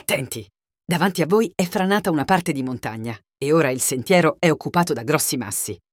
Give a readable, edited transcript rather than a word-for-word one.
Attenti! Davanti a voi è franata una parte di montagna e ora il sentiero è occupato da grossi massi.